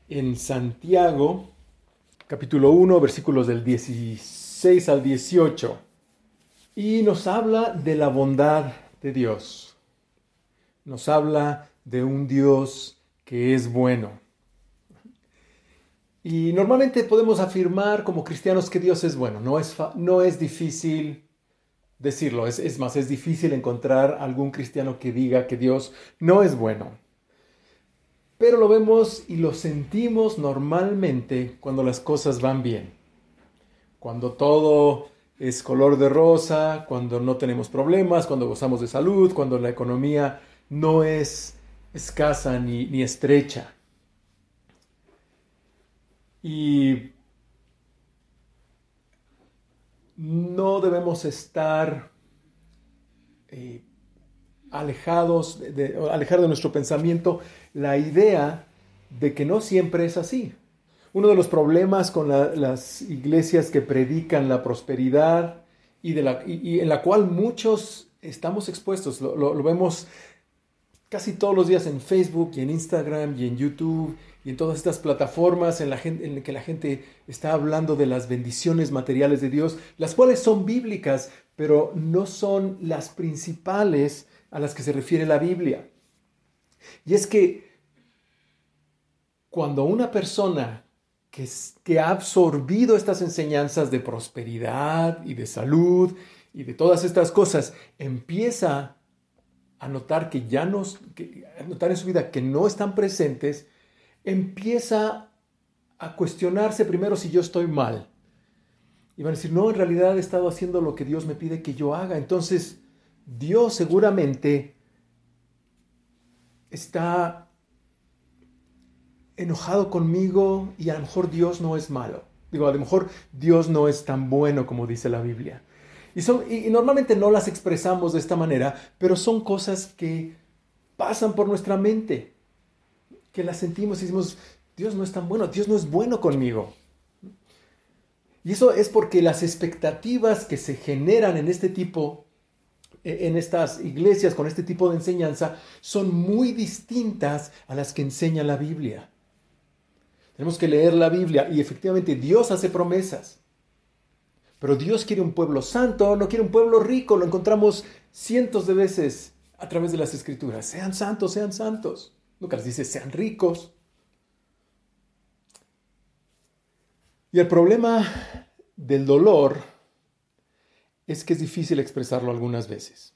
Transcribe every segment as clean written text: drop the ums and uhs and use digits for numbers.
en Santiago, capítulo 1, versículos del 16 al 18. Y nos habla de la bondad de Dios. Nos habla de un Dios que es bueno. Y normalmente podemos afirmar como cristianos que Dios es bueno. No es difícil decirlo. Es más, es difícil encontrar algún cristiano que diga que Dios no es bueno. Pero lo vemos y lo sentimos normalmente cuando las cosas van bien. Cuando todo es color de rosa, cuando no tenemos problemas, cuando gozamos de salud, cuando la economía no es escasa ni estrecha. Y no debemos estar alejar de nuestro pensamiento la idea de que no siempre es así. Uno de los problemas con las iglesias que predican la prosperidad y en la cual muchos estamos expuestos, lo vemos casi todos los días en Facebook y en Instagram y en YouTube y en todas estas plataformas en las que la gente está hablando de las bendiciones materiales de Dios, las cuales son bíblicas, pero no son las principales a las que se refiere la Biblia. Y es que cuando una persona que ha absorbido estas enseñanzas de prosperidad y de salud y de todas estas cosas, empieza a notar a notar en su vida que no están presentes, empieza a cuestionarse primero si yo estoy mal. Y van a decir, no, en realidad he estado haciendo lo que Dios me pide que yo haga. Entonces, Dios seguramente está enojado conmigo y a lo mejor Dios no es malo. A lo mejor Dios no es tan bueno como dice la Biblia. Y normalmente no las expresamos de esta manera, pero son cosas que pasan por nuestra mente, que las sentimos y decimos, Dios no es tan bueno, Dios no es bueno conmigo. Y eso es porque las expectativas que se generan en estas iglesias con este tipo de enseñanza son muy distintas a las que enseña la Biblia. Tenemos que leer la Biblia y efectivamente Dios hace promesas. Pero Dios quiere un pueblo santo, no quiere un pueblo rico. Lo encontramos cientos de veces a través de las Escrituras. Sean santos, sean santos. Nunca les dice sean ricos. Y el problema del dolor es que es difícil expresarlo algunas veces.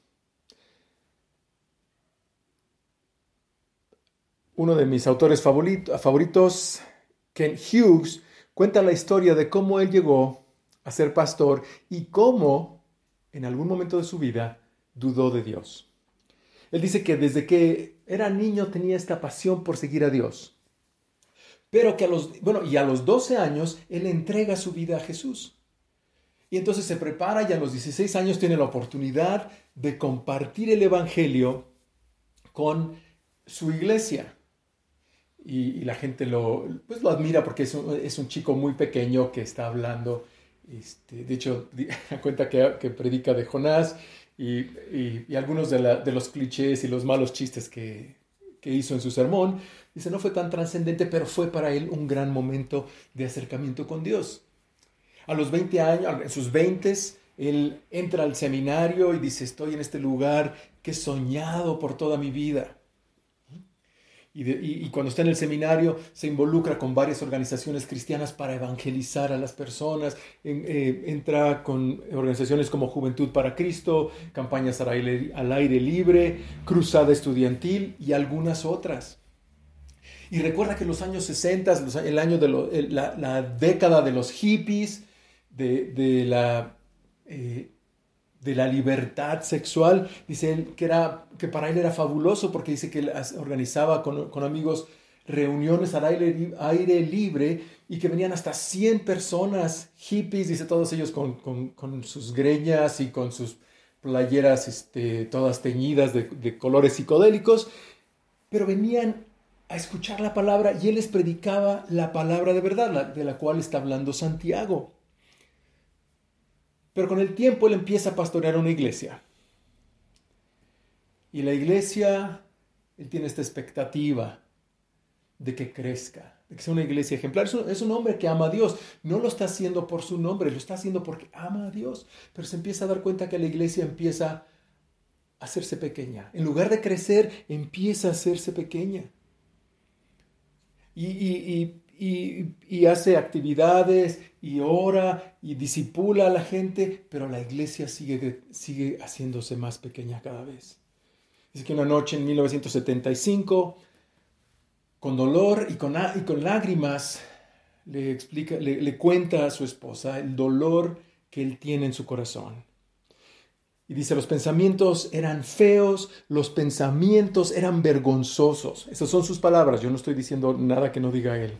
Uno de mis autores favoritos, Ken Hughes, cuenta la historia de cómo él llegó a ser pastor y cómo en algún momento de su vida dudó de Dios. Él dice que desde que era niño tenía esta pasión por seguir a Dios, pero que a los 12 años él entrega su vida a Jesús. Y entonces se prepara y a los 16 años tiene la oportunidad de compartir el evangelio con su iglesia. Y la gente lo admira porque es un chico muy pequeño que está hablando. De hecho, cuenta que predica de Jonás y algunos de los clichés y los malos chistes que hizo en su sermón. Dice, no fue tan trascendente, pero fue para él un gran momento de acercamiento con Dios. A los 20 años, en sus 20s, él entra al seminario y dice, estoy en este lugar que he soñado por toda mi vida. Y cuando está en el seminario se involucra con varias organizaciones cristianas para evangelizar a las personas. Entra con organizaciones como Juventud para Cristo, campañas al aire libre, cruzada estudiantil y algunas otras. Y recuerda que en los años 60, la década de los hippies, de la libertad sexual, dice él que para él era fabuloso porque dice que él organizaba con amigos reuniones al aire libre y que venían hasta 100 personas hippies, dice todos ellos con sus greñas y con sus playeras todas teñidas de colores psicodélicos, pero venían a escuchar la palabra y él les predicaba la palabra de verdad, de la cual está hablando Santiago. Pero con el tiempo él empieza a pastorear una iglesia. Y la iglesia, él tiene esta expectativa de que crezca, de que sea una iglesia ejemplar. Es un hombre que ama a Dios. No lo está haciendo por su nombre, lo está haciendo porque ama a Dios. Pero se empieza a dar cuenta que la iglesia empieza a hacerse pequeña. En lugar de crecer, empieza a hacerse pequeña. Y hace actividades y ora y discipula a la gente, pero la iglesia sigue haciéndose más pequeña cada vez. Dice que una noche en 1975, con dolor y con lágrimas, le cuenta a su esposa el dolor que él tiene en su corazón. Y dice, los pensamientos eran feos, los pensamientos eran vergonzosos. Esas son sus palabras, yo no estoy diciendo nada que no diga él.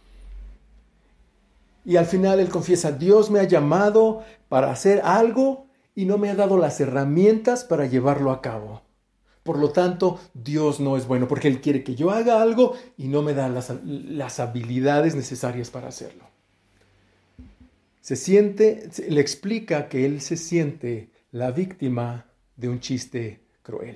Y al final él confiesa, Dios me ha llamado para hacer algo y no me ha dado las herramientas para llevarlo a cabo. Por lo tanto, Dios no es bueno, porque Él quiere que yo haga algo y no me da las habilidades necesarias para hacerlo. Le explica que él se siente la víctima de un chiste cruel.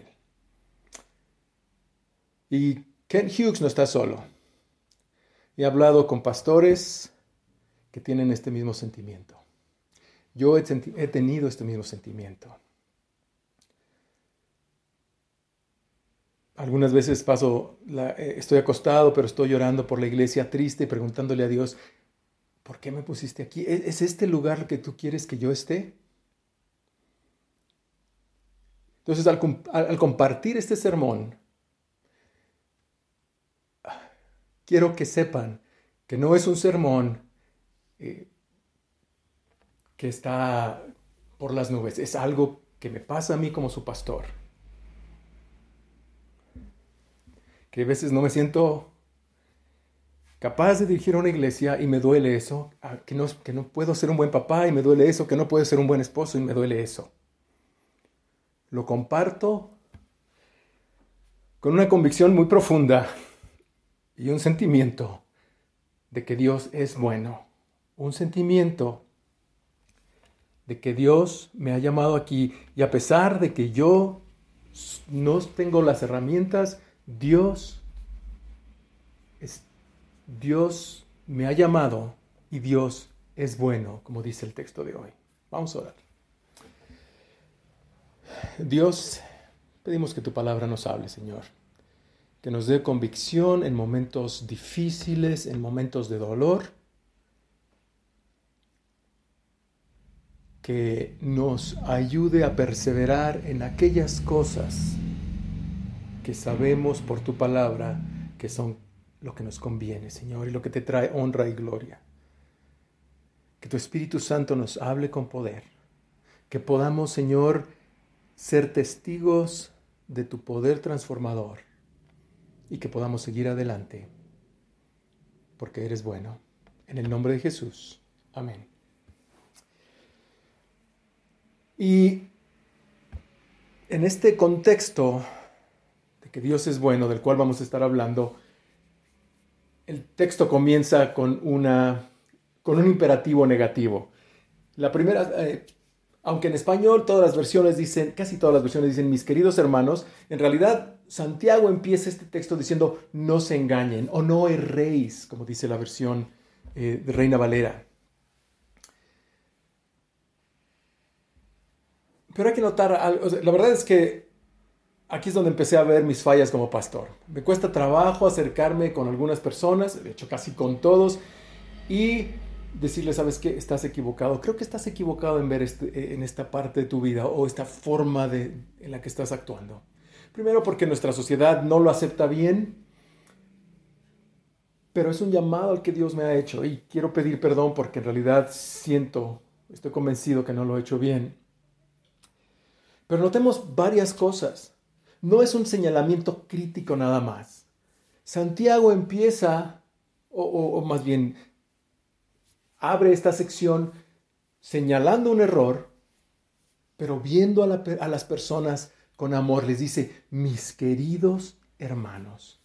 Y Kent Hughes no está solo. He hablado con pastores que tienen este mismo sentimiento. Yo he tenido este mismo sentimiento. Algunas veces estoy acostado, pero estoy llorando por la iglesia, triste, preguntándole a Dios, ¿por qué me pusiste aquí? ¿Es este el lugar que tú quieres que yo esté? Entonces, al compartir este sermón, quiero que sepan que no es un sermón que está por las nubes. Es algo que me pasa a mí como su pastor. Que a veces no me siento capaz de dirigir a una iglesia y me duele eso. Que no puedo ser un buen papá y me duele eso. Que no puedo ser un buen esposo y me duele eso. Lo comparto con una convicción muy profunda y un sentimiento de que Dios es bueno. Un sentimiento de que Dios me ha llamado aquí y a pesar de que yo no tengo las herramientas, Dios me ha llamado y Dios es bueno, como dice el texto de hoy. Vamos a orar. Dios, pedimos que tu palabra nos hable, Señor. Que nos dé convicción en momentos difíciles, en momentos de dolor. Que nos ayude a perseverar en aquellas cosas que sabemos por tu palabra que son lo que nos conviene, Señor, y lo que te trae honra y gloria. Que tu Espíritu Santo nos hable con poder. Que podamos, Señor, ser testigos de tu poder transformador y que podamos seguir adelante porque eres bueno. En el nombre de Jesús. Amén. Y en este contexto de que Dios es bueno, del cual vamos a estar hablando, el texto comienza con un imperativo negativo. La primera, aunque en español casi todas las versiones dicen mis queridos hermanos, en realidad Santiago empieza este texto diciendo no se engañen o no erréis, como dice la versión de Reina Valera. Pero hay que notar algo. La verdad es que aquí es donde empecé a ver mis fallas como pastor. Me cuesta trabajo acercarme con algunas personas, de hecho casi con todos, y decirles, ¿sabes qué? Estás equivocado. Creo que estás equivocado en ver en esta parte de tu vida o esta forma en la que estás actuando. Primero porque nuestra sociedad no lo acepta bien, pero es un llamado al que Dios me ha hecho y quiero pedir perdón porque en realidad estoy convencido que no lo he hecho bien. Pero notemos varias cosas. No es un señalamiento crítico nada más. Santiago empieza, o más bien abre esta sección señalando un error, pero viendo a las personas con amor. Les dice, mis queridos hermanos.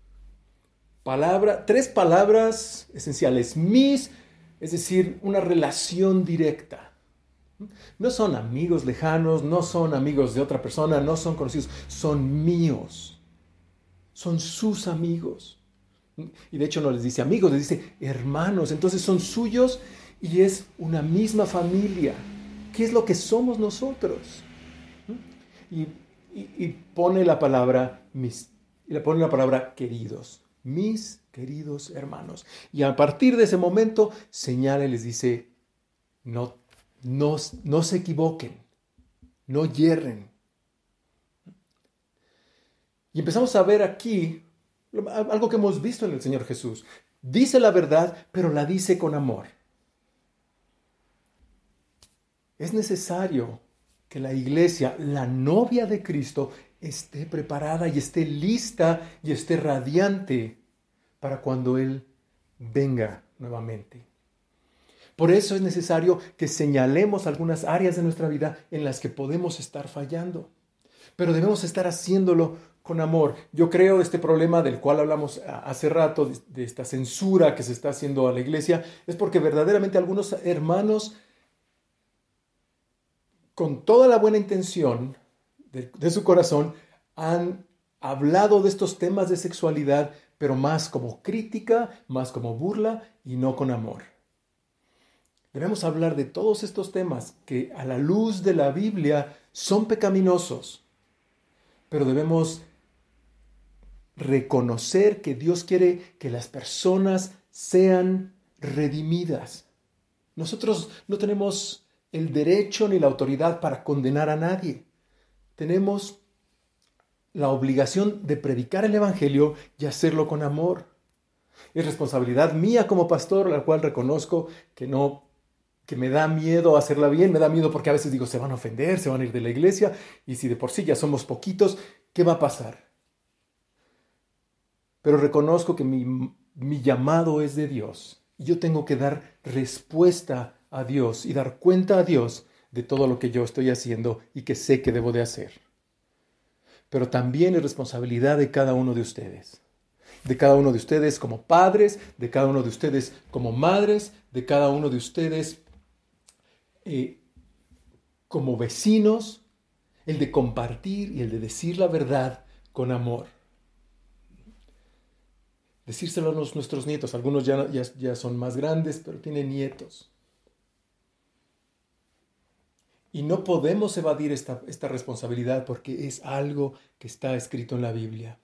Tres palabras esenciales. Mis, es decir, una relación directa. No son amigos lejanos, no son amigos de otra persona, no son conocidos, son míos. Son sus amigos. Y de hecho no les dice amigos, les dice hermanos. Entonces son suyos y es una misma familia. ¿Qué es lo que somos nosotros? Y pone la palabra queridos, mis queridos hermanos. Y a partir de ese momento señala y les dice, no se equivoquen, no yerren. Y empezamos a ver aquí algo que hemos visto en el Señor Jesús. Dice la verdad, pero la dice con amor. Es necesario que la iglesia, la novia de Cristo, esté preparada y esté lista y esté radiante para cuando Él venga nuevamente. Por eso es necesario que señalemos algunas áreas de nuestra vida en las que podemos estar fallando. Pero debemos estar haciéndolo con amor. Yo creo este problema del cual hablamos hace rato, de esta censura que se está haciendo a la iglesia, es porque verdaderamente algunos hermanos, con toda la buena intención de su corazón, han hablado de estos temas de sexualidad, pero más como crítica, más como burla y no con amor. Debemos hablar de todos estos temas que a la luz de la Biblia son pecaminosos, pero debemos reconocer que Dios quiere que las personas sean redimidas. Nosotros no tenemos el derecho ni la autoridad para condenar a nadie. Tenemos la obligación de predicar el Evangelio y hacerlo con amor. Es responsabilidad mía como pastor, la cual reconozco que me da miedo hacerla bien, me da miedo porque a veces digo, se van a ofender, se van a ir de la iglesia, y si de por sí ya somos poquitos, ¿qué va a pasar? Pero reconozco que mi llamado es de Dios, y yo tengo que dar respuesta a Dios y dar cuenta a Dios de todo lo que yo estoy haciendo y que sé que debo de hacer. Pero también es responsabilidad de cada uno de ustedes. De cada uno de ustedes como padres, de cada uno de ustedes como madres, de cada uno de ustedes como vecinos, el de compartir y el de decir la verdad con amor. Decírselo a nuestros nietos. Algunos ya son más grandes, pero tienen nietos. Y no podemos evadir esta responsabilidad porque es algo que está escrito en la Biblia.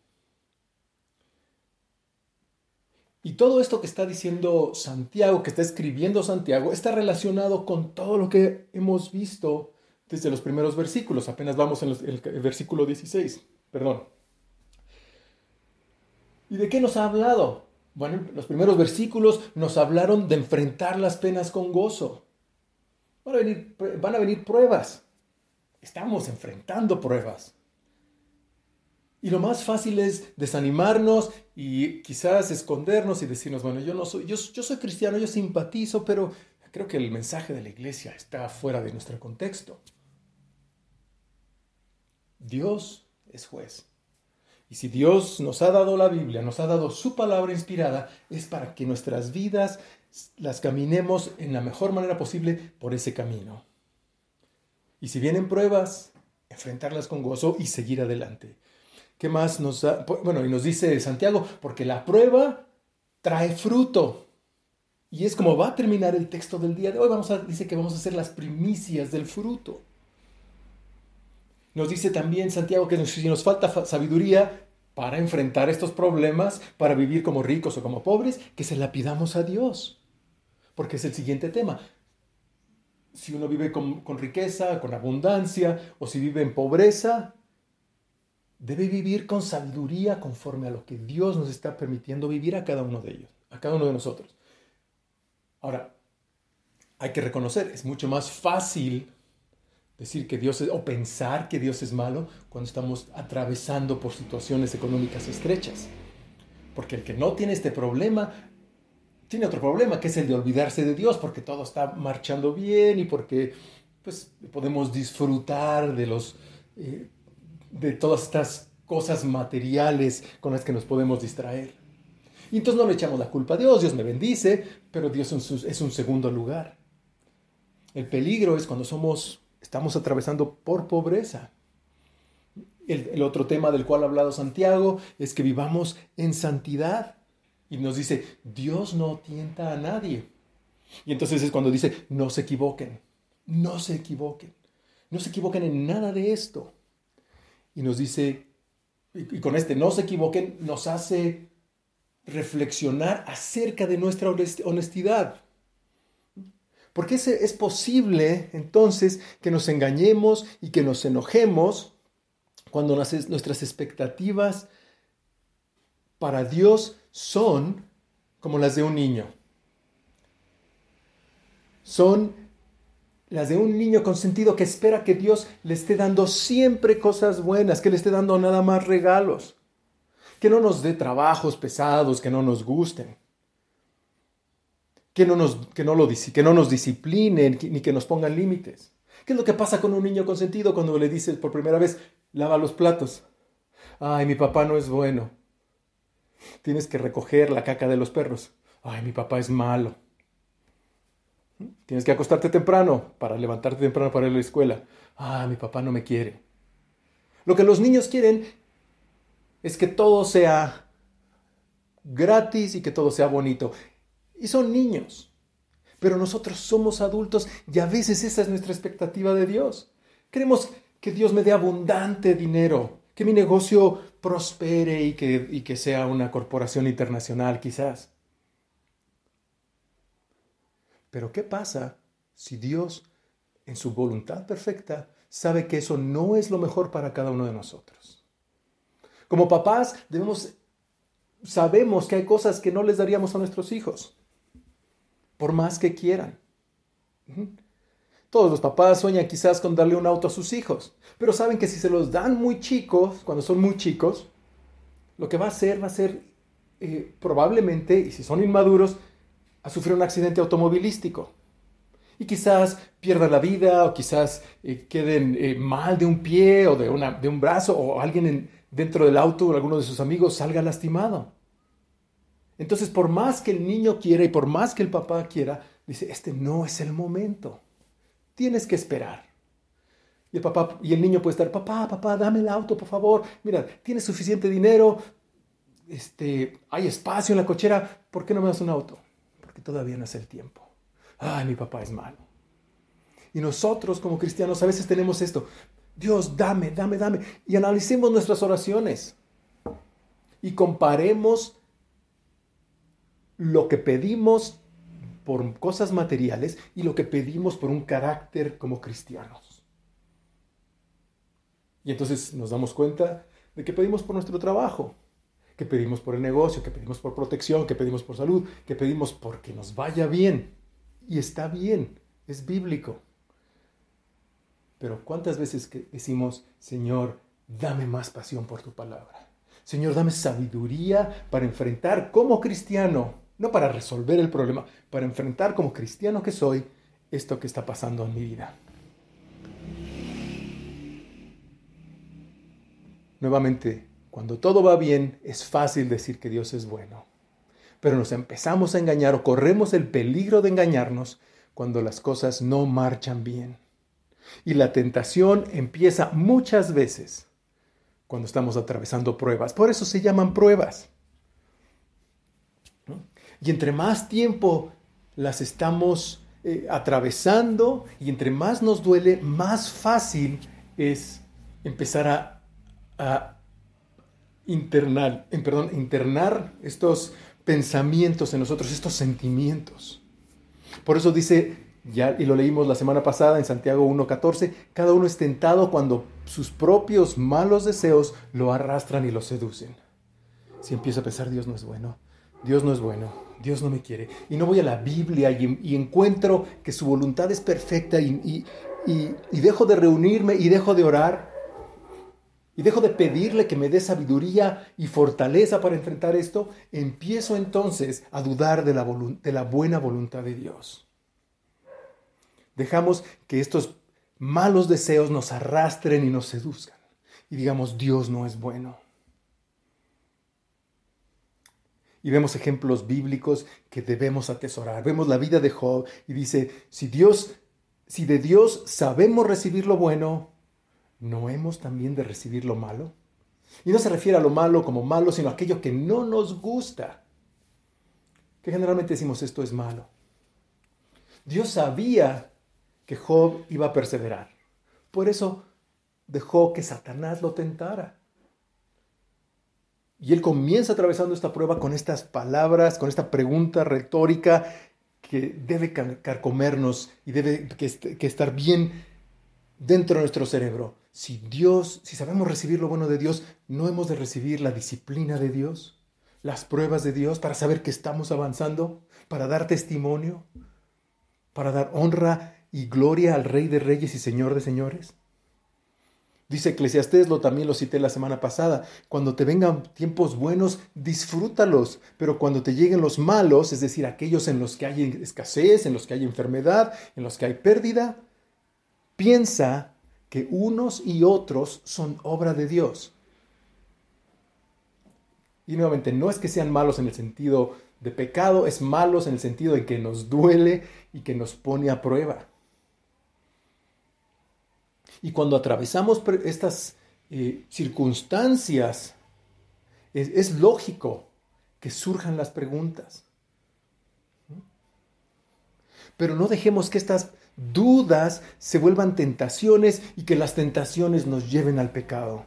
Y todo esto que está diciendo Santiago, que está escribiendo Santiago, está relacionado con todo lo que hemos visto desde los primeros versículos. Apenas vamos en el versículo 16. Perdón. ¿Y de qué nos ha hablado? Bueno, los primeros versículos nos hablaron de enfrentar las penas con gozo. Van a venir pruebas. Estamos enfrentando pruebas. Y lo más fácil es desanimarnos y quizás escondernos y decirnos, bueno, yo soy cristiano, yo simpatizo, pero creo que el mensaje de la iglesia está fuera de nuestro contexto. Dios es juez. Y si Dios nos ha dado la Biblia, nos ha dado su palabra inspirada, es para que nuestras vidas las caminemos en la mejor manera posible por ese camino. Y si vienen pruebas, enfrentarlas con gozo y seguir adelante. ¿Qué más nos da? Bueno, y nos dice Santiago, porque la prueba trae fruto. Y es como va a terminar el texto del día de hoy. Dice que vamos a hacer las primicias del fruto. Nos dice también Santiago que si nos falta sabiduría para enfrentar estos problemas, para vivir como ricos o como pobres, que se la pidamos a Dios. Porque es el siguiente tema. Si uno vive con riqueza, con abundancia, o si vive en pobreza, debe vivir con sabiduría conforme a lo que Dios nos está permitiendo vivir a cada uno de ellos, a cada uno de nosotros. Ahora, hay que reconocer, es mucho más fácil decir que Dios o pensar que Dios es malo cuando estamos atravesando por situaciones económicas estrechas. Porque el que no tiene este problema, tiene otro problema, que es el de olvidarse de Dios, porque todo está marchando bien y porque pues, podemos disfrutar de todas estas cosas materiales con las que nos podemos distraer. Y entonces no le echamos la culpa a Dios, Dios me bendice, pero Dios es un segundo lugar. El peligro es cuando estamos atravesando por pobreza. El otro tema del cual ha hablado Santiago es que vivamos en santidad. Y nos dice, Dios no tienta a nadie. Y entonces es cuando dice, no se equivoquen, no se equivoquen, no se equivoquen en nada de esto. Y nos dice, y con este no se equivoquen, nos hace reflexionar acerca de nuestra honestidad. Porque es posible entonces que nos engañemos y que nos enojemos cuando nuestras expectativas para Dios son como las de un niño. Son las de un niño consentido que espera que Dios le esté dando siempre cosas buenas, que le esté dando nada más regalos, que no nos dé trabajos pesados, que no nos gusten, que no nos disciplinen, ni que nos pongan límites. ¿Qué es lo que pasa con un niño consentido cuando le dices por primera vez, lava los platos? Ay, mi papá no es bueno. Tienes que recoger la caca de los perros. Ay, mi papá es malo. Tienes que acostarte temprano para levantarte temprano para ir a la escuela. Ah, mi papá no me quiere. Lo que los niños quieren es que todo sea gratis y que todo sea bonito. Y son niños. Pero nosotros somos adultos y a veces esa es nuestra expectativa de Dios. Queremos que Dios me dé abundante dinero, que mi negocio prospere y que sea una corporación internacional quizás. Pero ¿qué pasa si Dios, en su voluntad perfecta, sabe que eso no es lo mejor para cada uno de nosotros? Como papás sabemos que hay cosas que no les daríamos a nuestros hijos, por más que quieran. Todos los papás sueñan quizás con darle un auto a sus hijos, pero saben que si se los dan muy chicos, cuando son muy chicos, lo que va a ser probablemente, y si son inmaduros, a sufrir un accidente automovilístico. Y quizás pierdan la vida, o quizás queden mal de un pie o de un brazo, o alguien dentro del auto, o alguno de sus amigos salga lastimado. Entonces, por más que el niño quiera y por más que el papá quiera, dice, este no es el momento. Tienes que esperar. Y el niño puede estar, papá, dame el auto, por favor. Mira, tienes suficiente dinero, hay espacio en la cochera, ¿por qué no me das un auto? Porque todavía no es el tiempo. Ay, mi papá es malo. Y nosotros como cristianos a veces tenemos esto. Dios, dame. Y analicemos nuestras oraciones. Y comparemos lo que pedimos por cosas materiales y lo que pedimos por un carácter como cristianos. Y entonces nos damos cuenta de que pedimos por nuestro trabajo, que pedimos por el negocio, que pedimos por protección, que pedimos por salud, que pedimos porque nos vaya bien. Y está bien, es bíblico. Pero ¿cuántas veces que decimos, Señor, dame más pasión por tu palabra? Señor, dame sabiduría para enfrentar como cristiano, no para resolver el problema, para enfrentar como cristiano que soy esto que está pasando en mi vida. Nuevamente, cuando todo va bien, es fácil decir que Dios es bueno. Pero nos empezamos a engañar o corremos el peligro de engañarnos cuando las cosas no marchan bien. Y la tentación empieza muchas veces cuando estamos atravesando pruebas. Por eso se llaman pruebas. Y entre más tiempo las estamos atravesando y entre más nos duele, más fácil es empezar a internar estos pensamientos en nosotros, estos sentimientos. Por eso dice, y lo leímos la semana pasada en Santiago 1:14, cada uno es tentado cuando sus propios malos deseos lo arrastran y lo seducen. Si empiezo a pensar, Dios no es bueno, Dios no me quiere, y no voy a la Biblia y encuentro que su voluntad es perfecta y dejo de reunirme y dejo de orar, y dejo de pedirle que me dé sabiduría y fortaleza para enfrentar esto, empiezo entonces a dudar de la buena voluntad de Dios. Dejamos que estos malos deseos nos arrastren y nos seduzcan. Y digamos, Dios no es bueno. Y vemos ejemplos bíblicos que debemos atesorar. Vemos la vida de Job y dice, si de Dios sabemos recibir lo bueno, ¿no hemos también de recibir lo malo? Y no se refiere a lo malo como malo, sino a aquello que no nos gusta. que generalmente decimos esto es malo. Dios sabía que Job iba a perseverar. Por eso dejó que Satanás lo tentara. Y él comienza atravesando esta prueba con estas palabras, con esta pregunta retórica que debe carcomernos y debe que estar bien dentro de nuestro cerebro. Si sabemos recibir lo bueno de Dios, ¿no hemos de recibir la disciplina de Dios? Las pruebas de Dios para saber que estamos avanzando, para dar testimonio, para dar honra y gloria al Rey de Reyes y Señor de Señores. Dice Eclesiastés, también lo cité la semana pasada, cuando te vengan tiempos buenos, disfrútalos, pero cuando te lleguen los malos, es decir, aquellos en los que hay escasez, en los que hay enfermedad, en los que hay pérdida, piensa que unos y otros son obra de Dios. Y nuevamente, no es que sean malos en el sentido de pecado, es malos en el sentido de que nos duele y que nos pone a prueba. Y cuando atravesamos estas circunstancias, es lógico que surjan las preguntas. Pero no dejemos que estas dudas se vuelvan tentaciones y que las tentaciones nos lleven al pecado.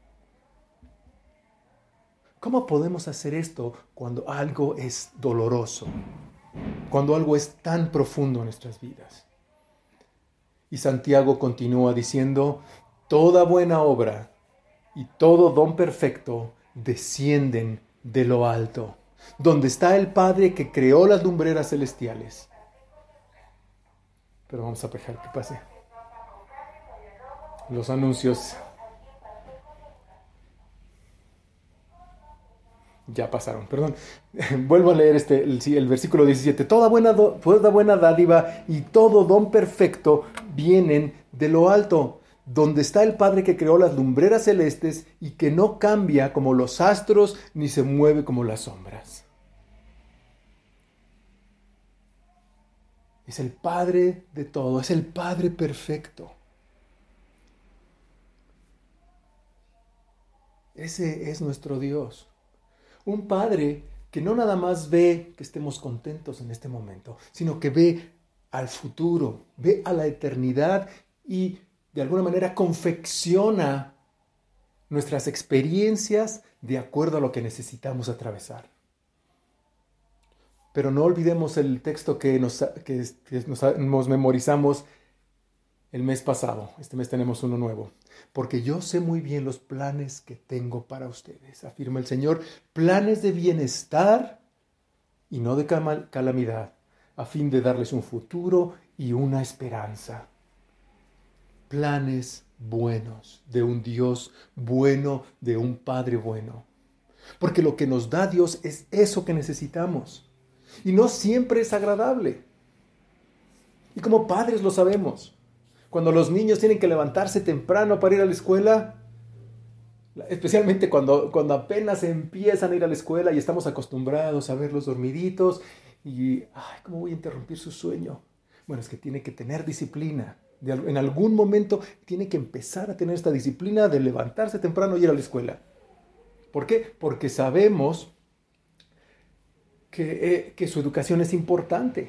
¿Cómo podemos hacer esto cuando algo es doloroso? Cuando algo es tan profundo en nuestras vidas. Y Santiago continúa diciendo, toda buena obra y todo don perfecto descienden de lo alto, donde está el Padre que creó las lumbreras celestiales. Pero vamos a dejar que pase. Los anuncios ya pasaron, perdón. Vuelvo a leer el versículo 17. Toda buena dádiva y todo don perfecto vienen de lo alto, donde está el Padre que creó las lumbreras celestes y que no cambia como los astros ni se mueve como las sombras. Es el Padre de todo, es el Padre perfecto. Ese es nuestro Dios. Un Padre que no nada más ve que estemos contentos en este momento, sino que ve al futuro, ve a la eternidad y de alguna manera confecciona nuestras experiencias de acuerdo a lo que necesitamos atravesar. Pero no olvidemos el texto que nos memorizamos el mes pasado. Este mes tenemos uno nuevo. Porque yo sé muy bien los planes que tengo para ustedes, afirma el Señor, planes de bienestar y no de calamidad, a fin de darles un futuro y una esperanza. Planes buenos, de un Dios bueno, de un Padre bueno. Porque lo que nos da Dios es eso que necesitamos. Y no siempre es agradable. Y como padres lo sabemos. Cuando los niños tienen que levantarse temprano para ir a la escuela, especialmente cuando apenas empiezan a ir a la escuela y estamos acostumbrados a verlos dormiditos y, ¿cómo voy a interrumpir su sueño? Bueno, es que tiene que tener disciplina. En algún momento tiene que empezar a tener esta disciplina de levantarse temprano y ir a la escuela. ¿Por qué? Porque sabemos que su educación es importante.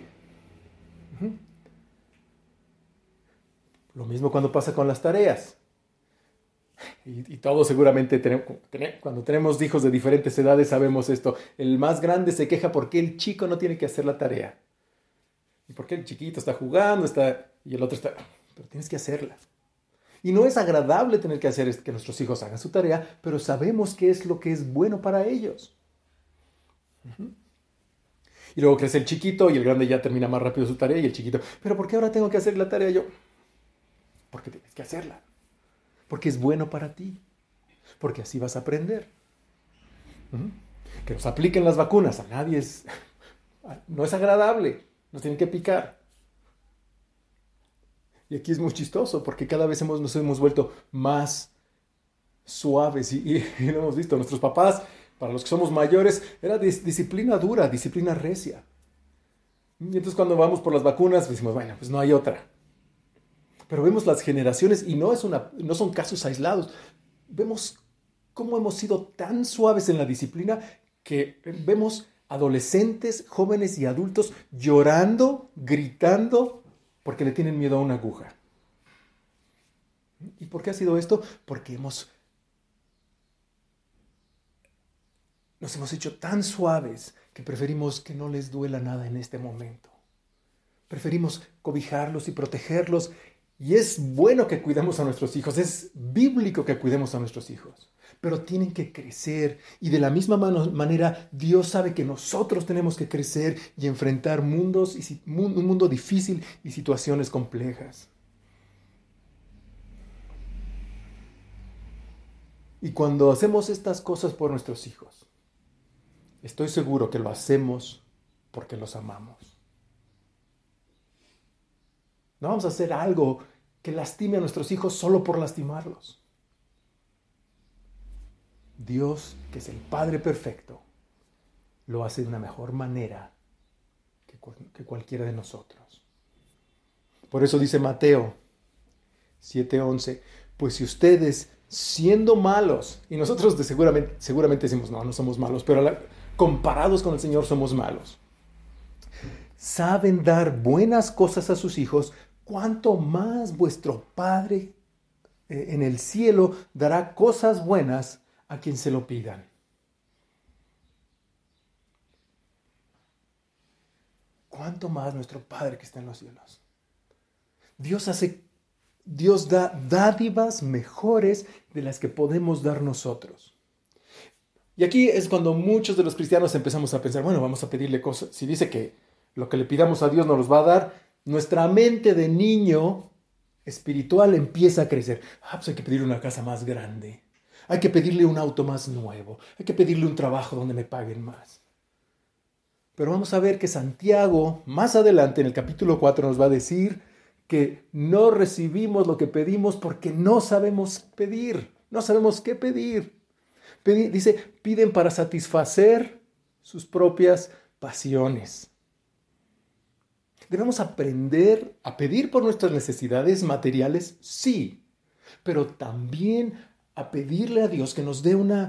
Lo mismo cuando pasa con las tareas. Y todos seguramente cuando tenemos hijos de diferentes edades sabemos esto. El más grande se queja porque el chico no tiene que hacer la tarea. Y porque el chiquito está jugando, y el otro está... Pero tienes que hacerla. Y no es agradable tener que hacer que nuestros hijos hagan su tarea, pero sabemos qué es lo que es bueno para ellos. Y luego crece el chiquito y el grande ya termina más rápido su tarea y el chiquito, ¿pero por qué ahora tengo que hacer la tarea yo? Porque tienes que hacerla. Porque es bueno para ti. Porque así vas a aprender. Que nos apliquen las vacunas. A nadie no es agradable. Nos tienen que picar. Y aquí es muy chistoso porque cada vez nos hemos vuelto más suaves. Y lo hemos visto. Nuestros papás, para los que somos mayores, era disciplina dura, disciplina recia. Y entonces cuando vamos por las vacunas decimos, bueno, pues no hay otra. Pero vemos las generaciones y no son casos aislados. Vemos cómo hemos sido tan suaves en la disciplina que vemos adolescentes, jóvenes y adultos llorando, gritando, porque le tienen miedo a una aguja. ¿Y por qué ha sido esto? Porque nos hemos hecho tan suaves que preferimos que no les duela nada en este momento. Preferimos cobijarlos y protegerlos. Y es bueno que cuidemos a nuestros hijos, es bíblico que cuidemos a nuestros hijos, pero tienen que crecer. Y de la misma manera, Dios sabe que nosotros tenemos que crecer y enfrentar un mundo difícil y situaciones complejas. Y cuando hacemos estas cosas por nuestros hijos, estoy seguro que lo hacemos porque los amamos. No vamos a hacer algo que lastime a nuestros hijos solo por lastimarlos. Dios, que es el Padre perfecto, lo hace de una mejor manera que cualquiera de nosotros. Por eso dice Mateo 7:11, pues si ustedes siendo malos, y nosotros seguramente decimos, no somos malos, pero comparados con el Señor somos malos, saben dar buenas cosas a sus hijos, cuánto más vuestro Padre en el cielo dará cosas buenas a quien se lo pidan. Cuánto más nuestro Padre que está en los cielos. Dios da dádivas mejores de las que podemos dar nosotros. Y aquí es cuando muchos de los cristianos empezamos a pensar, bueno, vamos a pedirle cosas. Si dice que lo que le pidamos a Dios nos los va a dar, nuestra mente de niño espiritual empieza a crecer. Pues hay que pedirle una casa más grande. Hay que pedirle un auto más nuevo. Hay que pedirle un trabajo donde me paguen más. Pero vamos a ver que Santiago, más adelante en el capítulo 4, nos va a decir que no recibimos lo que pedimos porque no sabemos pedir. No sabemos qué pedir. Dice, piden para satisfacer sus propias pasiones. Debemos aprender a pedir por nuestras necesidades materiales, sí, pero también a pedirle a Dios que nos dé un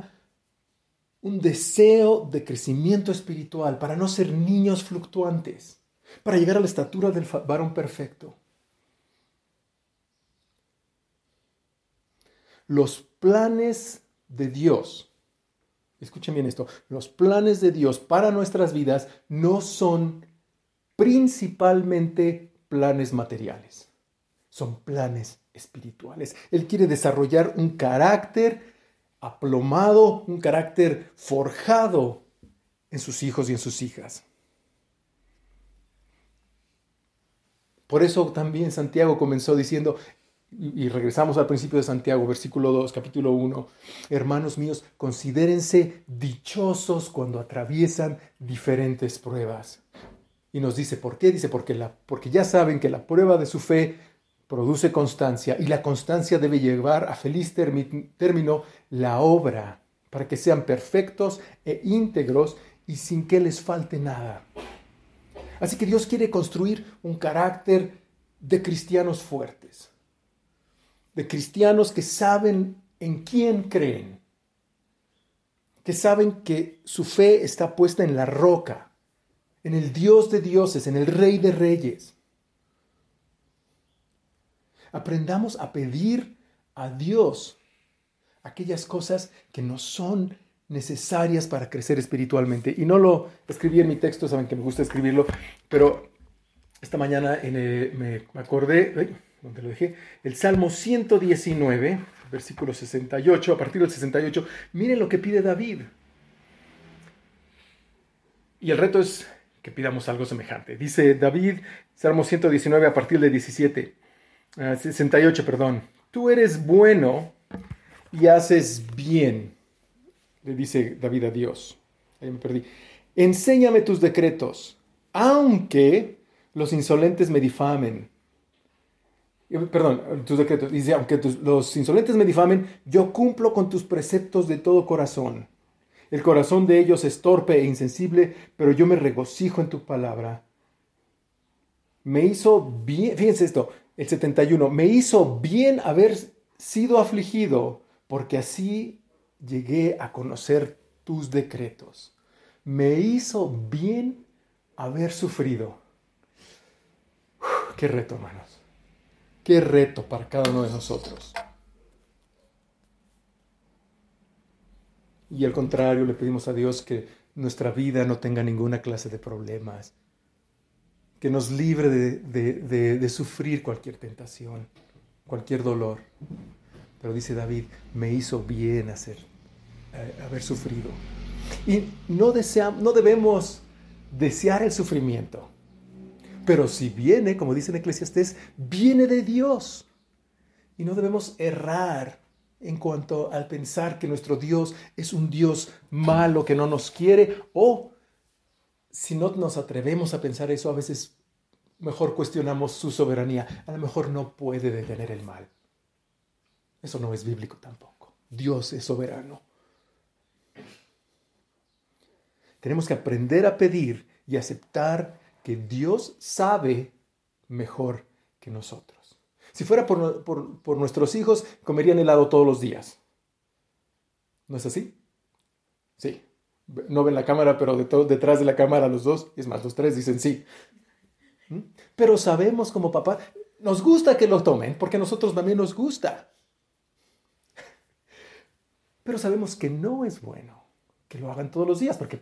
deseo de crecimiento espiritual para no ser niños fluctuantes, para llegar a la estatura del varón perfecto. Los planes de Dios, escuchen bien esto, los planes de Dios para nuestras vidas no son principalmente planes materiales, son planes espirituales. Él quiere desarrollar un carácter aplomado, un carácter forjado en sus hijos y en sus hijas. Por eso también Santiago comenzó diciendo, y regresamos al principio de Santiago, versículo 2, capítulo 1, hermanos míos, considérense dichosos cuando atraviesan diferentes pruebas. Y nos dice, ¿por qué? Dice, porque ya saben que la prueba de su fe produce constancia, y la constancia debe llevar a feliz término la obra, para que sean perfectos e íntegros y sin que les falte nada. Así que Dios quiere construir un carácter de cristianos fuertes, de cristianos que saben en quién creen, que saben que su fe está puesta en la roca, en el Dios de dioses, en el Rey de reyes. Aprendamos a pedir a Dios aquellas cosas que nos son necesarias para crecer espiritualmente. Y no lo escribí en mi texto, saben que me gusta escribirlo, pero esta mañana me acordé, ¿dónde lo dejé? El Salmo 119, versículo 68, a partir del 68, miren lo que pide David. Y el reto es que pidamos algo semejante. Dice David, Salmo 119, a partir del 68, perdón. Tú eres bueno y haces bien, le dice David a Dios. Ahí me perdí. Enséñame tus decretos, aunque los insolentes me difamen. Perdón, tus decretos. Dice, aunque los insolentes me difamen, yo cumplo con tus preceptos de todo corazón. El corazón de ellos es torpe e insensible, pero yo me regocijo en tu palabra. Me hizo bien, fíjense esto, el 71, me hizo bien haber sido afligido, porque así llegué a conocer tus decretos. me hizo bien haber sufrido. Qué reto, hermanos. Qué reto para cada uno de nosotros. Y al contrario, le pedimos a Dios que nuestra vida no tenga ninguna clase de problemas, que nos libre de sufrir cualquier tentación, cualquier dolor. Pero dice David, me hizo bien haber sufrido. Y no debemos desear el sufrimiento. Pero si viene, como dice en Eclesiastés, viene de Dios. Y no debemos errar en cuanto al pensar que nuestro Dios es un Dios malo que no nos quiere, o si no nos atrevemos a pensar eso, a veces mejor cuestionamos su soberanía. A lo mejor no puede detener el mal. Eso no es bíblico tampoco. Dios es soberano. Tenemos que aprender a pedir y aceptar que Dios sabe mejor que nosotros. Si fuera por nuestros hijos, comerían helado todos los días. ¿No es así? Sí. No ven la cámara, pero detrás de la cámara los dos, es más, los tres dicen sí. Pero sabemos como papá, nos gusta que lo tomen, porque a nosotros también nos gusta. Pero sabemos que no es bueno que lo hagan todos los días, porque...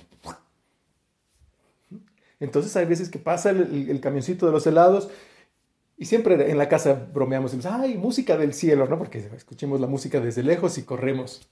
Entonces hay veces que pasa el camioncito de los helados y siempre en la casa bromeamos y decimos, ¡ay, música del cielo! ¿No? Porque escuchemos la música desde lejos y corremos.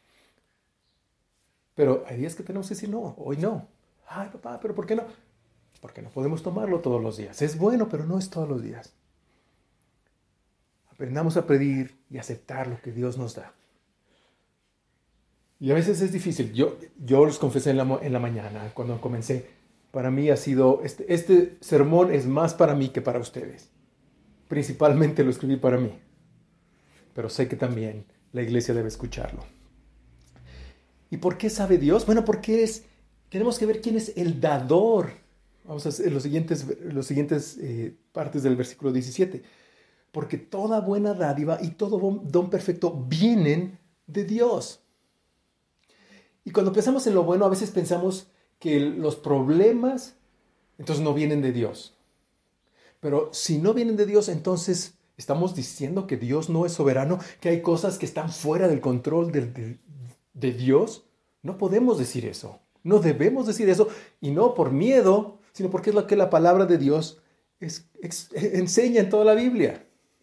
Pero hay días que tenemos que decir, no, hoy no. ¡Ay, papá, pero por qué no! Porque no podemos tomarlo todos los días. Es bueno, pero no es todos los días. Aprendamos a pedir y aceptar lo que Dios nos da. Y a veces es difícil. Yo les confesé en la mañana, cuando comencé, para mí ha sido, este sermón es más para mí que para ustedes. Principalmente lo escribí para mí. Pero sé que también la iglesia debe escucharlo. ¿Y por qué sabe Dios? Bueno, porque tenemos que ver quién es el dador. Vamos a hacer los siguientes partes del versículo 17. Porque toda buena dádiva y todo don perfecto vienen de Dios. Y cuando pensamos en lo bueno, a veces pensamos que los problemas, entonces no vienen de Dios. Pero si no vienen de Dios, entonces estamos diciendo que Dios no es soberano, que hay cosas que están fuera del control de Dios. No podemos decir eso. No debemos decir eso. Y no por miedo, sino porque es lo que la palabra de Dios enseña en toda la Biblia.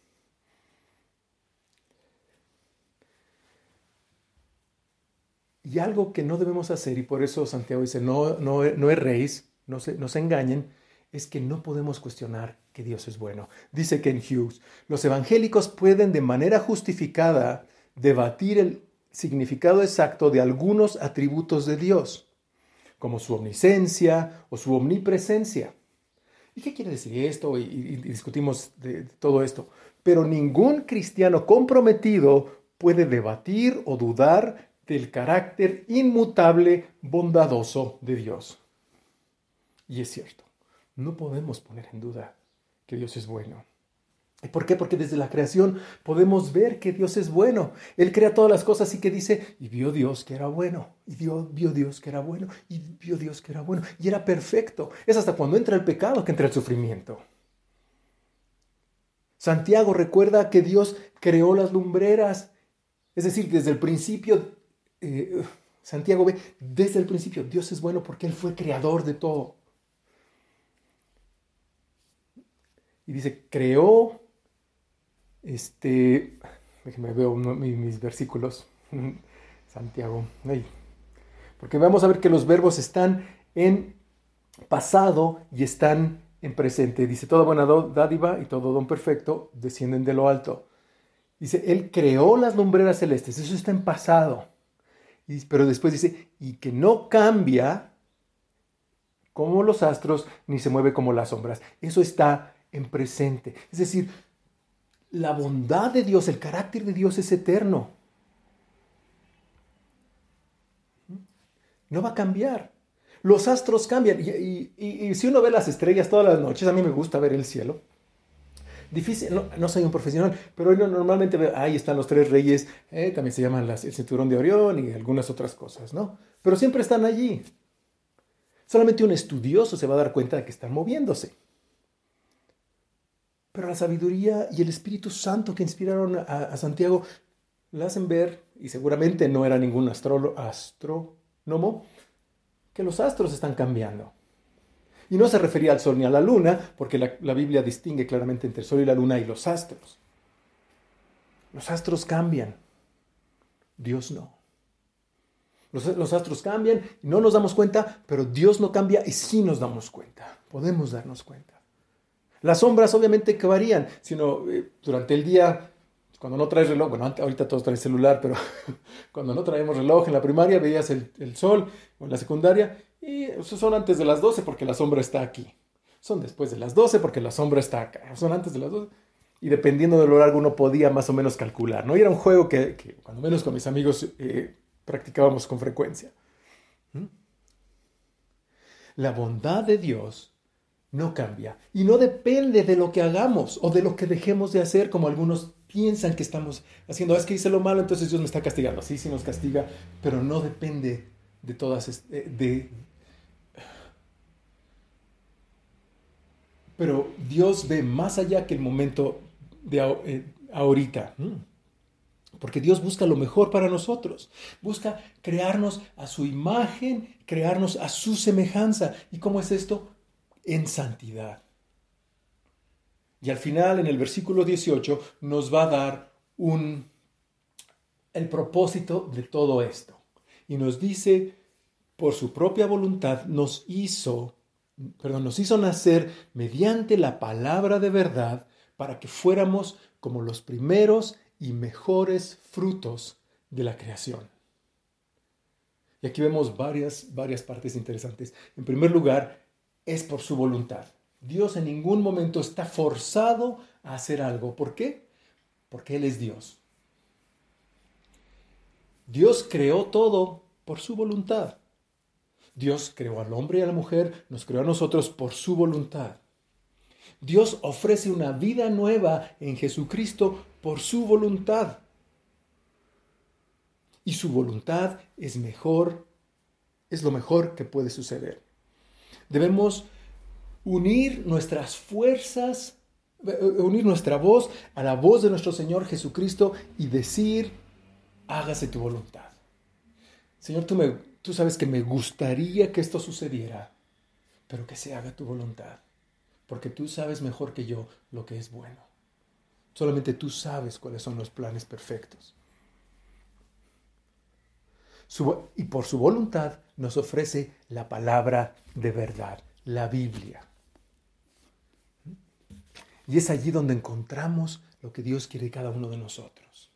Y algo que no debemos hacer, y por eso Santiago dice, no erréis, no se engañen, es que no podemos cuestionar que Dios es bueno. Dice Ken Hughes, los evangélicos pueden de manera justificada debatir el significado exacto de algunos atributos de Dios, como su omnisciencia o su omnipresencia. ¿Y qué quiere decir esto? Y discutimos de todo esto. Pero ningún cristiano comprometido puede debatir o dudar del carácter inmutable, bondadoso de Dios. Y es cierto, no podemos poner en duda que Dios es bueno. ¿Y por qué? Porque desde la creación podemos ver que Dios es bueno. Él crea todas las cosas y que dice, y vio Dios que era bueno, y vio Dios que era bueno, y vio Dios que era bueno, y era perfecto. Es hasta cuando entra el pecado que entra el sufrimiento. Santiago recuerda que Dios creó las lumbreras, es decir, desde el principio, Santiago ve, desde el principio, Dios es bueno porque Él fue creador de todo. Y dice, creó, déjenme ver mis versículos, Santiago, porque vamos a ver que los verbos están en pasado y están en presente. Dice, toda buena dádiva y todo don perfecto descienden de lo alto. Dice, Él creó las lumbreras celestes, eso está en pasado. Pero después dice, y que no cambia como los astros, ni se mueve como las sombras. Eso está en presente. Es decir, la bondad de Dios, el carácter de Dios es eterno. No va a cambiar. Los astros cambian. Y si uno ve las estrellas todas las noches, a mí me gusta ver el cielo. Difícil, no soy un profesional, pero normalmente veo, ahí están los tres reyes, también se llaman el cinturón de Orión y algunas otras cosas, ¿no? Pero siempre están allí. Solamente un estudioso se va a dar cuenta de que están moviéndose. Pero la sabiduría y el Espíritu Santo que inspiraron a Santiago la hacen ver, y seguramente no era ningún astrónomo, que los astros están cambiando. Y no se refería al sol ni a la luna, porque la Biblia distingue claramente entre el sol y la luna y los astros. Los astros cambian, Dios no. Los astros cambian y no nos damos cuenta, pero Dios no cambia y sí nos damos cuenta. Podemos darnos cuenta. Las sombras obviamente que varían, sino durante el día, cuando no traes reloj, bueno, ahorita todos traen celular, pero cuando no traemos reloj en la primaria veías el sol, o en la secundaria, y son antes de las 12 porque la sombra está aquí. Son después de las 12 porque la sombra está acá. Son antes de las 12. Y dependiendo del horario uno podía más o menos calcular, ¿no? Y era un juego que cuando menos con mis amigos practicábamos con frecuencia. La bondad de Dios no cambia y no depende de lo que hagamos o de lo que dejemos de hacer, como algunos piensan que estamos haciendo. Es que hice lo malo, entonces Dios me está castigando. Sí, sí nos castiga, pero no depende de todas... Pero Dios ve más allá que el momento de ahorita. Porque Dios busca lo mejor para nosotros. Busca crearnos a su imagen, crearnos a su semejanza. ¿Y cómo es esto? En santidad. Y al final, en el versículo 18, nos va a dar el propósito de todo esto. Y nos dice, por su propia voluntad nos hizo nacer mediante la palabra de verdad para que fuéramos como los primeros y mejores frutos de la creación. Y aquí vemos varias partes interesantes. En primer lugar, es por su voluntad. Dios en ningún momento está forzado a hacer algo. ¿Por qué? Porque Él es Dios. Dios creó todo por su voluntad. Dios creó al hombre y a la mujer, nos creó a nosotros por su voluntad. Dios ofrece una vida nueva en Jesucristo por su voluntad. Y su voluntad es lo mejor que puede suceder. Debemos unir nuestras fuerzas, unir nuestra voz a la voz de nuestro Señor Jesucristo y decir, hágase tu voluntad. Señor, tú sabes que me gustaría que esto sucediera, pero que se haga tu voluntad, porque tú sabes mejor que yo lo que es bueno. Solamente tú sabes cuáles son los planes perfectos. Y por su voluntad nos ofrece la palabra de verdad, la Biblia. Y es allí donde encontramos lo que Dios quiere de cada uno de nosotros.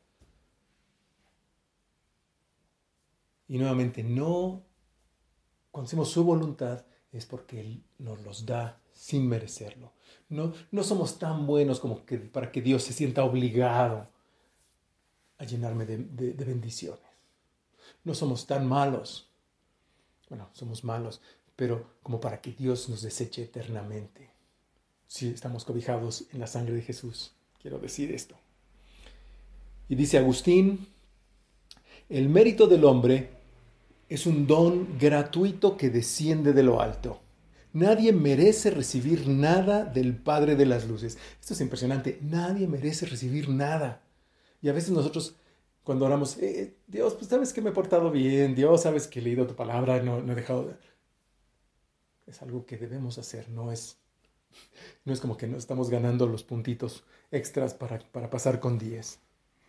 Y nuevamente, cuando hacemos su voluntad, es porque Él nos los da sin merecerlo. No somos tan buenos como para que Dios se sienta obligado a llenarme de bendiciones. No somos tan malos. Bueno, somos malos, pero como para que Dios nos deseche eternamente. Si estamos cobijados en la sangre de Jesús, quiero decir esto. Y dice Agustín, el mérito del hombre es un don gratuito que desciende de lo alto. Nadie merece recibir nada del Padre de las Luces. Esto es impresionante. Nadie merece recibir nada. Y a veces nosotros, cuando oramos, Dios, pues sabes que me he portado bien. Dios, sabes que he leído tu palabra, no he dejado... Es algo que debemos hacer. No es como que nos estamos ganando los puntitos extras para pasar con 10.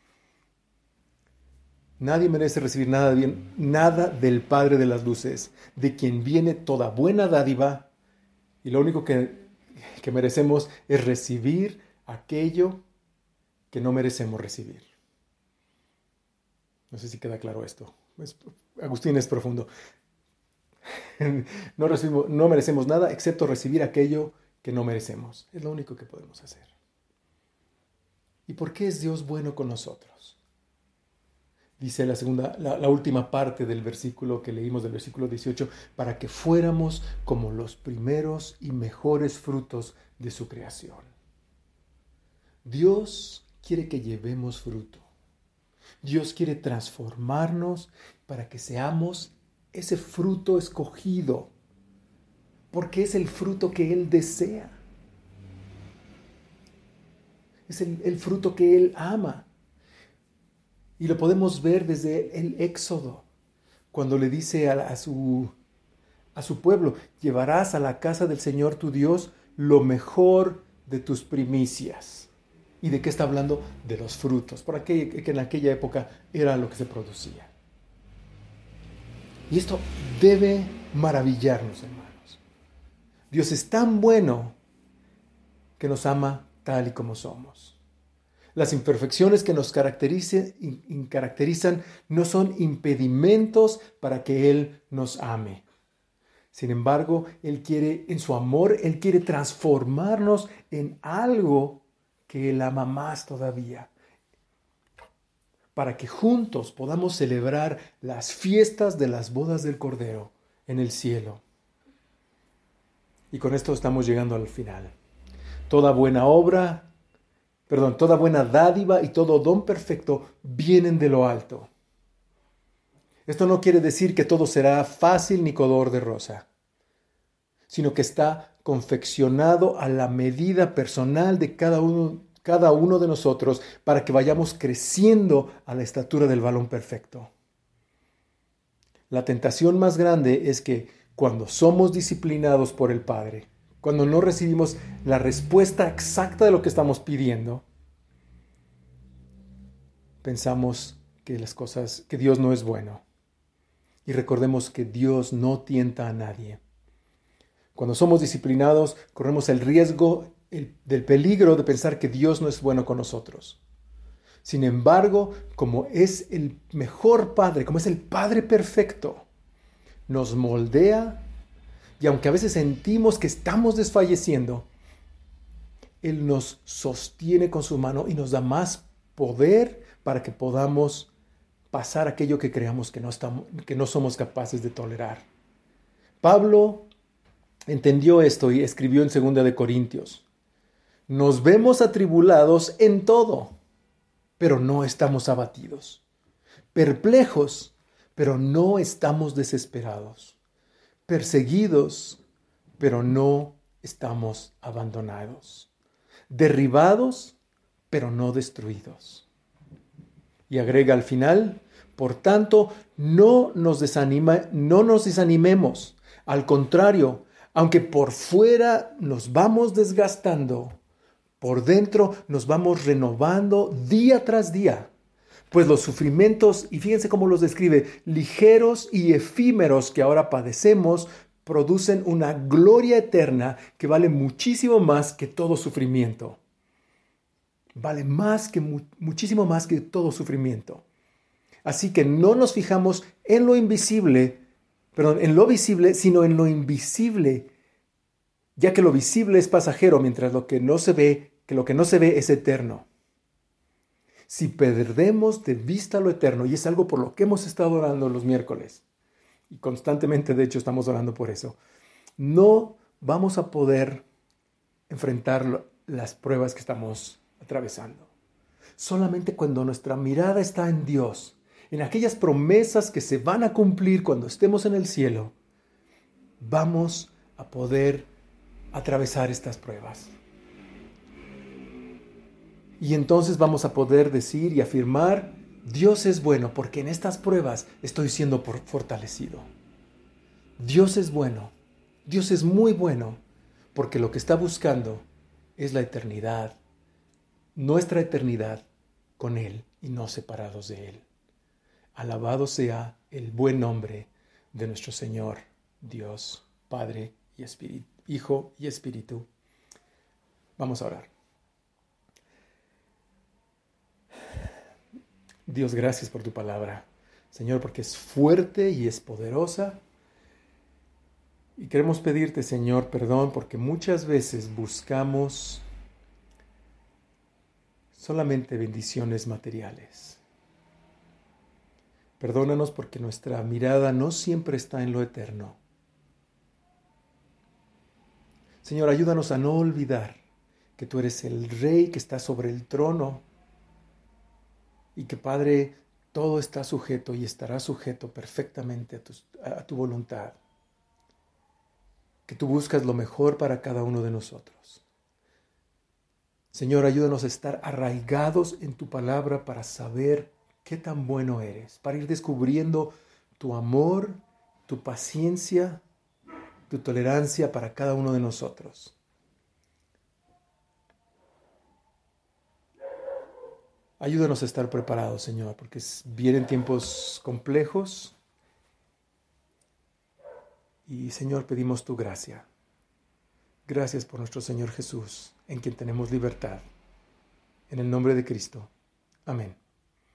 Nadie merece recibir nada del Padre de las Luces, de quien viene toda buena dádiva, y lo único que merecemos es recibir aquello que no merecemos recibir. No sé si queda claro esto. Agustín es profundo. No merecemos nada excepto recibir aquello que no merecemos. Es lo único que podemos hacer. ¿Y por qué es Dios bueno con nosotros? Dice la última parte del versículo que leímos, del versículo 18, para que fuéramos como los primeros y mejores frutos de su creación. Dios quiere que llevemos fruto. Dios quiere transformarnos para que seamos ese fruto escogido, porque es el fruto que Él desea. Es el fruto que Él ama. Y lo podemos ver desde el Éxodo, cuando le dice a su pueblo: llevarás a la casa del Señor tu Dios lo mejor de tus primicias. ¿Y de qué está hablando? De los frutos, que en aquella época era lo que se producía. Y esto debe maravillarnos, hermanos. Dios es tan bueno que nos ama tal y como somos. Las imperfecciones que nos caracterizan no son impedimentos para que Él nos ame. Sin embargo, Él quiere, en su amor, Él quiere transformarnos en algo que Él ama más todavía, para que juntos podamos celebrar las fiestas de las bodas del Cordero en el cielo. Y con esto estamos llegando al final. Toda buena dádiva y todo don perfecto vienen de lo alto. Esto no quiere decir que todo será fácil ni color de rosa, sino que está confeccionado a la medida personal de cada uno de nosotros para que vayamos creciendo a la estatura del varón perfecto. La tentación más grande es que cuando somos disciplinados por el Padre, cuando no recibimos la respuesta exacta de lo que estamos pidiendo, pensamos que Dios no es bueno. Y recordemos que Dios no tienta a nadie. Cuando somos disciplinados, corremos el riesgo del peligro de pensar que Dios no es bueno con nosotros. Sin embargo, como es el mejor Padre, como es el Padre perfecto, nos moldea, y aunque a veces sentimos que estamos desfalleciendo, Él nos sostiene con su mano y nos da más poder para que podamos pasar aquello que creamos que no somos capaces de tolerar. Pablo entendió esto y escribió en 2 de Corintios: nos vemos atribulados en todo, pero no estamos abatidos; perplejos, pero no estamos desesperados; perseguidos, pero no estamos abandonados; derribados, pero no destruidos. Y agrega al final: por tanto, no nos desanimemos. Al contrario, aunque por fuera nos vamos desgastando, por dentro nos vamos renovando día tras día. Pues los sufrimientos, y fíjense cómo los describe, ligeros y efímeros que ahora padecemos, producen una gloria eterna que vale muchísimo más que todo sufrimiento. Vale muchísimo más que todo sufrimiento. Así que no nos fijamos en lo visible, sino en lo invisible, ya que lo visible es pasajero, mientras lo que no se ve es eterno. Si perdemos de vista lo eterno, y es algo por lo que hemos estado orando los miércoles, y constantemente de hecho estamos orando por eso, no vamos a poder enfrentar las pruebas que estamos atravesando. Solamente cuando nuestra mirada está en Dios, en aquellas promesas que se van a cumplir cuando estemos en el cielo, vamos a poder atravesar estas pruebas. Y entonces vamos a poder decir y afirmar: Dios es bueno, porque en estas pruebas estoy siendo fortalecido. Dios es bueno, Dios es muy bueno, porque lo que está buscando es la eternidad, nuestra eternidad con Él y no separados de Él. Alabado sea el buen nombre de nuestro Señor, Dios, Padre y Espíritu, Hijo y Espíritu. Vamos a orar. Dios, gracias por tu palabra, Señor, porque es fuerte y es poderosa. Y queremos pedirte, Señor, perdón, porque muchas veces buscamos solamente bendiciones materiales. Perdónanos porque nuestra mirada no siempre está en lo eterno. Señor, ayúdanos a no olvidar que tú eres el Rey que está sobre el trono y que, Padre, todo está sujeto y estará sujeto perfectamente a tu voluntad. que tú buscas lo mejor para cada uno de nosotros. Señor, ayúdanos a estar arraigados en tu palabra para saber qué tan bueno eres, para ir descubriendo tu amor, tu paciencia, tu tolerancia para cada uno de nosotros. Ayúdanos a estar preparados, Señor, porque vienen tiempos complejos. Y, Señor, pedimos tu gracia. Gracias por nuestro Señor Jesús, en quien tenemos libertad. En el nombre de Cristo. Amén.